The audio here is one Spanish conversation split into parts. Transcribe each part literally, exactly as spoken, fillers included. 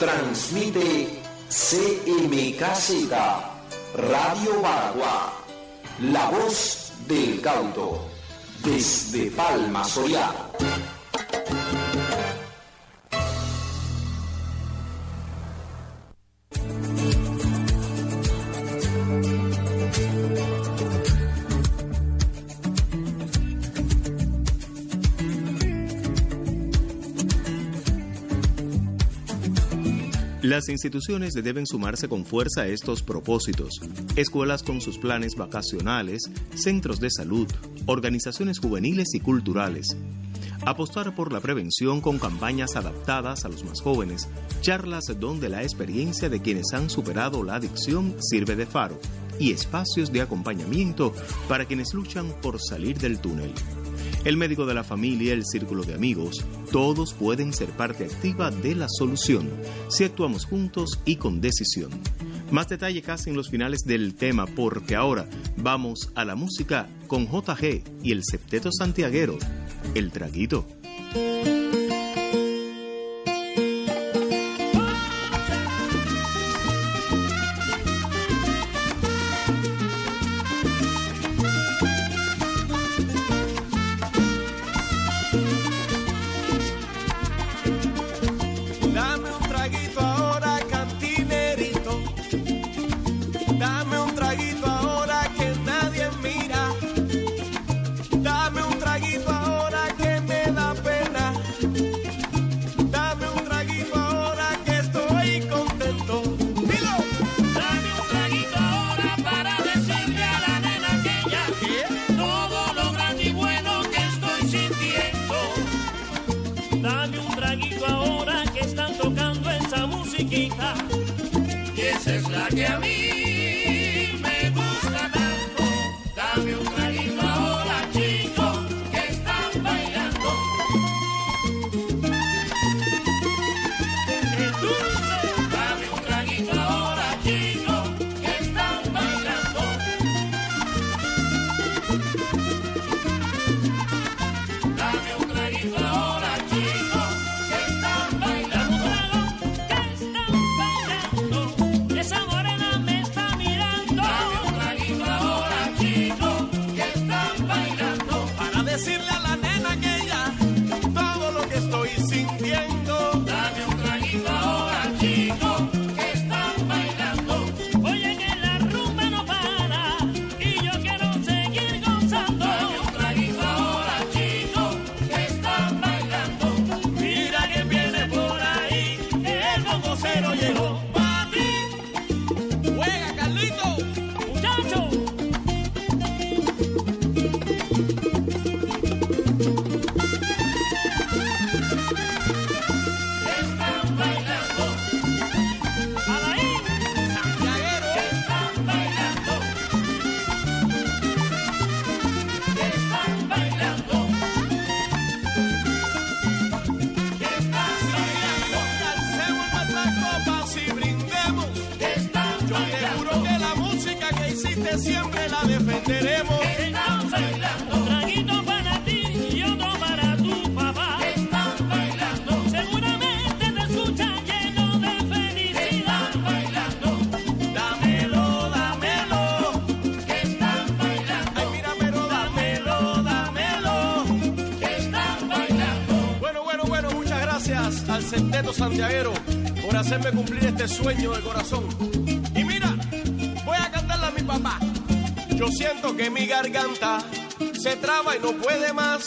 Transmite C M K Z, Radio Baragua, la voz del cauto, desde Palma Soriano. Las instituciones deben sumarse con fuerza a estos propósitos. Escuelas con sus planes vacacionales, centros de salud, organizaciones juveniles y culturales. Apostar por la prevención con campañas adaptadas a los más jóvenes, charlas donde la experiencia de quienes han superado la adicción sirve de faro y espacios de acompañamiento para quienes luchan por salir del túnel. El médico de la familia, el círculo de amigos, todos pueden ser parte activa de la solución si actuamos juntos y con decisión. Más detalle casi en los finales del tema, porque ahora vamos a la música con J G y el Septeto Santiaguero, El Traguito. Siempre la defenderemos. Están bailando. Un traguito para ti y otro para tu papá. Están bailando. Seguramente te escuchan lleno de felicidad. Están bailando. Dámelo, dámelo. Que están bailando. Ay, mira, pero dámelo, dámelo. Que están bailando. Bueno, bueno, bueno, muchas gracias al Septeto Santiaguero por hacerme cumplir este sueño de corazón. Y mira, voy a cantarle a mi papá. Yo siento que mi garganta se traba y no puede más.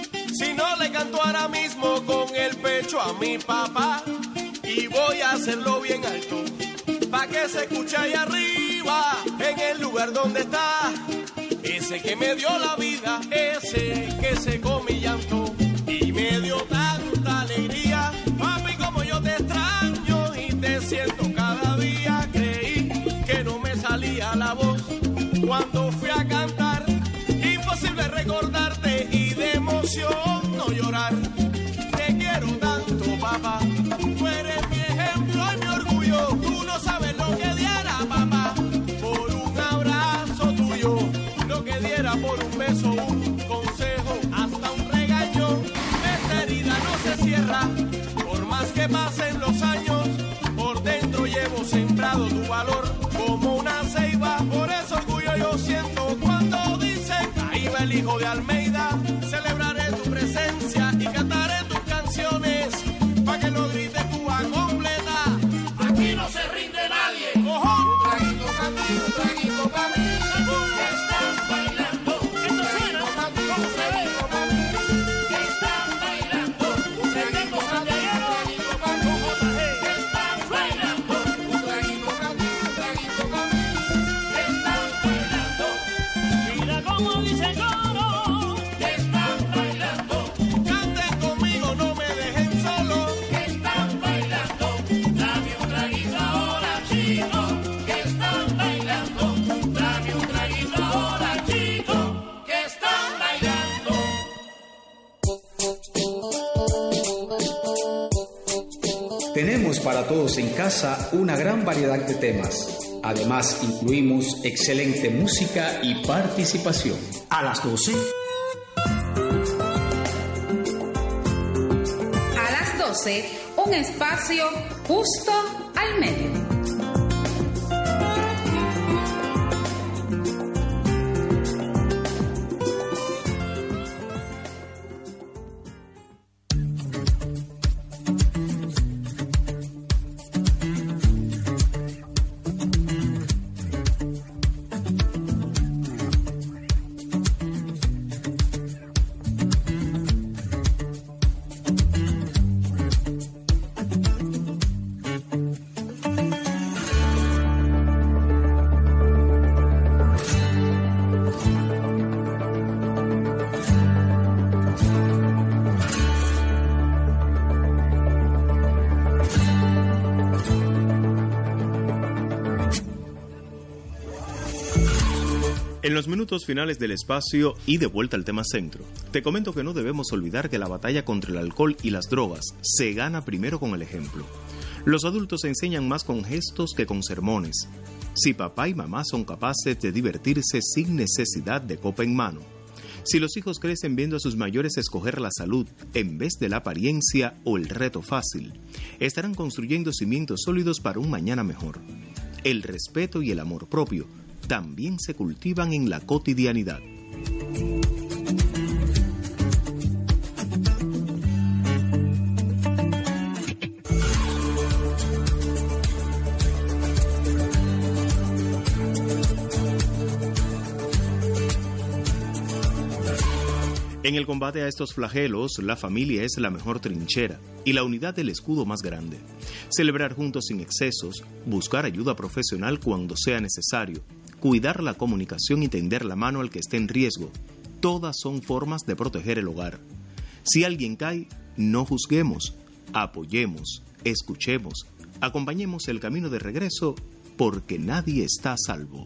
Si no le canto ahora mismo con el pecho a mi papá. Y voy a hacerlo bien alto, pa' que se escuche ahí arriba, en el lugar donde está. Ese que me dio la vida, ese que secó mi llanto y me dio tanta alegría. Papi, como yo te extraño y te siento cada día. Creí que no me salía la voz cuando fui a cantar, imposible recordarte y de emoción no llorar. Te quiero tanto, papá, tú eres mi ejemplo y mi orgullo. Tú no sabes lo que diera, papá, por un abrazo tuyo, lo que diera por un beso, un consejo, hasta un regaño. Esta herida no se cierra, por más que pasen los años. de Almeida, celebraré tu presencia y cantaré tus canciones, pa' que lo grites Cuba completa. Aquí no se rinde nadie. ¡Cojón! Un traguito pa' ti, un traguito pa' mí. Están bailando. Esto suena, ¿cómo se ve? Están bailando. Un traguito pa' ti, un traguito pa' mí. Están bailando. Un traguito pa' ti, un traguito pa' mí. Están bailando. Mira cómo dice el coro. Están bailando. Canten conmigo, no me dejen solo. Están bailando. Dame un traguito ahora, chico. Que están bailando. Dame un traguito ahora, chico. Que están bailando. Tenemos para todos en casa una gran variedad de temas. Además, incluimos excelente música y participación. A las doce. A las doce, un espacio justo al medio. En los minutos finales del espacio y de vuelta al tema centro, te comento que no debemos olvidar que la batalla contra el alcohol y las drogas se gana primero con el ejemplo. Los adultos enseñan más con gestos que con sermones. Si papá y mamá son capaces de divertirse sin necesidad de copa en mano, si los hijos crecen viendo a sus mayores escoger la salud en vez de la apariencia o el reto fácil, estarán construyendo cimientos sólidos para un mañana mejor. El respeto y el amor propio también se cultivan en la cotidianidad. En el combate a estos flagelos, la familia es la mejor trinchera y la unidad el escudo más grande. Celebrar juntos sin excesos, buscar ayuda profesional cuando sea necesario, cuidar la comunicación y tender la mano al que esté en riesgo, todas son formas de proteger el hogar. Si alguien cae, no juzguemos, apoyemos, escuchemos, acompañemos el camino de regreso, porque nadie está a salvo.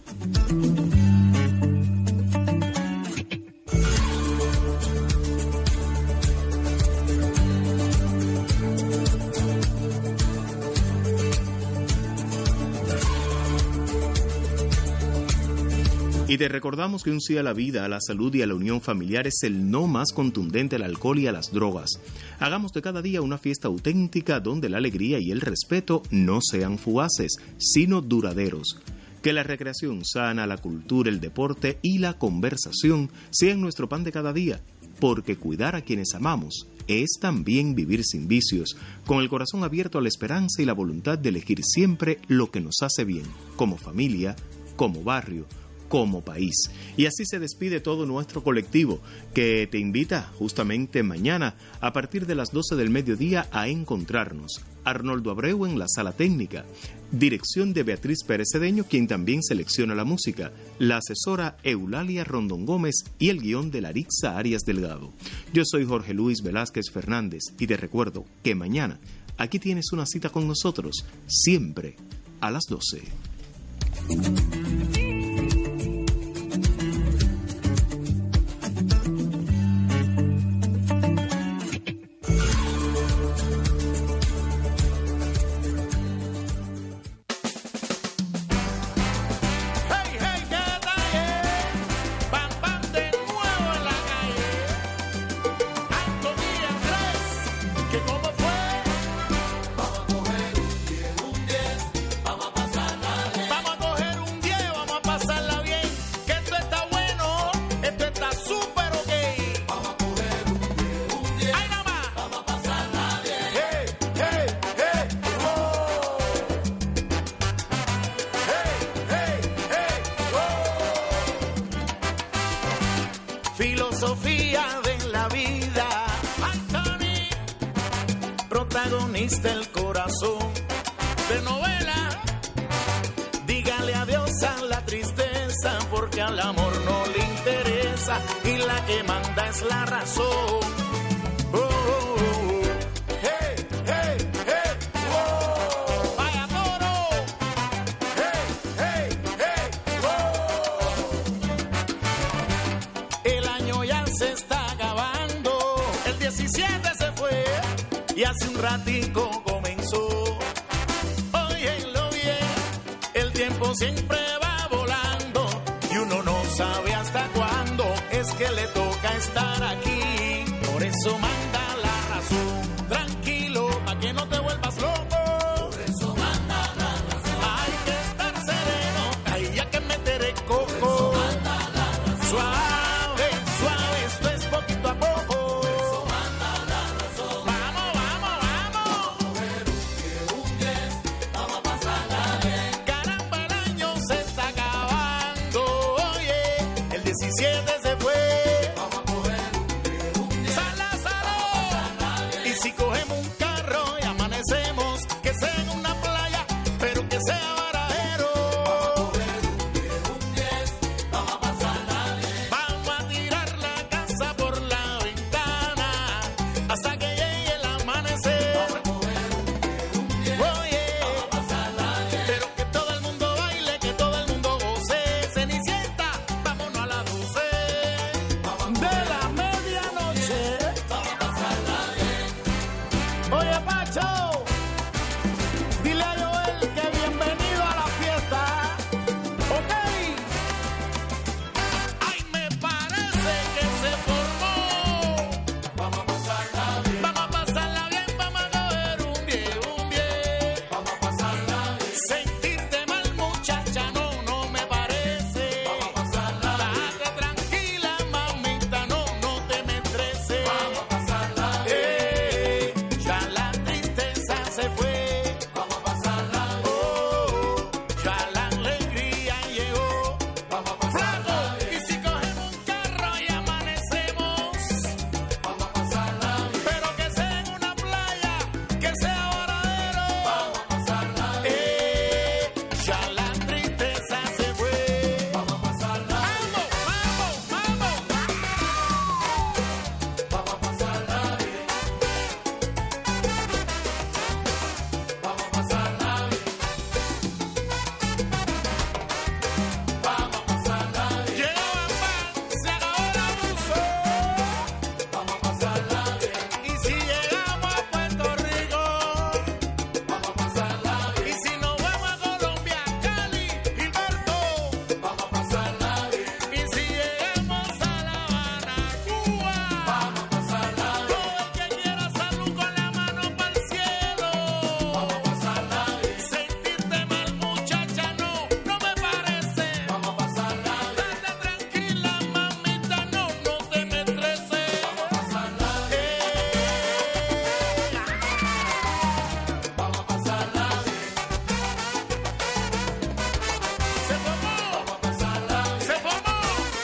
Y te recordamos que un sí a la vida, a la salud y a la unión familiar es el no más contundente al alcohol y a las drogas. Hagamos de cada día una fiesta auténtica donde la alegría y el respeto no sean fugaces, sino duraderos. Que la recreación sana, la cultura, el deporte y la conversación sean nuestro pan de cada día, porque cuidar a quienes amamos es también vivir sin vicios, con el corazón abierto a la esperanza y la voluntad de elegir siempre lo que nos hace bien, como familia, como barrio, como país. Y así se despide todo nuestro colectivo, que te invita justamente mañana a partir de las doce del mediodía a encontrarnos. Arnoldo Abreu en la sala técnica, dirección de Beatriz Pérez Cedeño, quien también selecciona la música, la asesora Eulalia Rondón Gómez y el guión de Larixa Arias Delgado. Yo soy Jorge Luis Velázquez Fernández y te recuerdo que mañana aquí tienes una cita con nosotros, siempre a las doce. Vamos a coger un protagonista el corazón de novela. Dígale adiós a la tristeza porque al amor no le interesa y la que manda es la razón. Oh, oh, oh. Hey, hey, hey, oh. Vaya toro. Hey, hey, hey, oh. El año ya se está acabando, el diecisiete se fue y hace un ratico comenzó. Óyelo bien, el tiempo siempre va volando y uno no sabe hasta cuándo es que le toca estar aquí. Por eso manda la razón, tranquilo, pa' que no te vuelvas loco. Por eso manda la razón, hay que estar sereno, hay ya que meter el coco. Por eso manda la razón, suave, suave, esto es poquito a poco. Por eso manda la razón, vamos, vamos, vamos. Vamos a coger un un diez, vamos a pasarla bien. Caramba, el año se está acabando, oye, el diecisiete se fue. Si cogemos un carro y amanecemos, que sea en una playa, pero que sea varadero. Vamos a coger un diez, vamos a pasarla bien. Vamos a tirar la casa por la ventana hasta que llegue el amanecer. Vamos a coger un diez, oye, vamos a pasarla bien. Pero que todo el mundo baile, que todo el mundo goce. Cenicienta, vámonos a las doce de la medianoche. Vamos a pasarla bien. Oye, Pacho, dile a Joel que bienvenido a la fiesta, ¿ok? Ay, me parece que se formó. Vamos a pasarla bien. Vamos a pasarla bien, vamos a coger un diez, un diez. Vamos a pasarla bien. Sentirte mal, muchacha, no, no me parece. Vamos a pasarla bien. Date tranquila, mamita, no, no te me estreses. Vamos a pasarla bien. Eh, ya la tristeza se fue. Vamos a pasarla bien. Oh, ya la alegría llegó. Vamos a pasarla bien. Y si cogemos un carro y amanecemos, vamos a pasarla bien. Pero que sea en una playa, que sea varadero. Vamos a pasarla bien. Eh, ya la tristeza se fue. Vamos a pasarla bien. Vamos, vamos, vamos. Vamos a pasarla bien. Vamos a pasarla bien. Vamos a pasarla bien. Llegó Bambán, se acabó el abuso. Vamos a pasarla bien. Y si llegamos a Puerto Rico, vamos a pasarla bien. Y si nos vamos a Colombia, Cali, Gilberto, vamos a pasarla bien. Y si llegamos a La Habana, Cuba, vamos a pasarla bien. Todo el que quiera salud con la mano para el cielo, vamos a pasarla bien. Sentirte mal, muchacha, no, no me parece. Vamos a pasarla bien. Date tranquila, mamita, no, no te me estreses. Vamos a pasarla bien. Vamos a pasarla bien. Se formó. Vamos a pasarla bien. Se formó.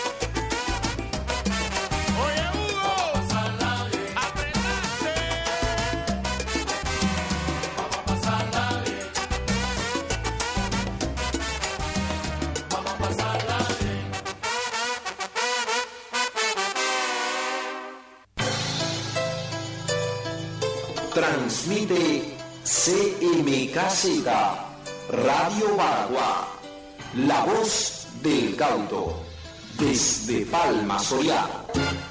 Oye, Hugo. Vamos a pasarla bien. Apretaste. Vamos a pasarla bien. Vamos a pasarla bien. Transmite C M K Z, Radio Bagua, la voz del cauto, desde Palma Soriano.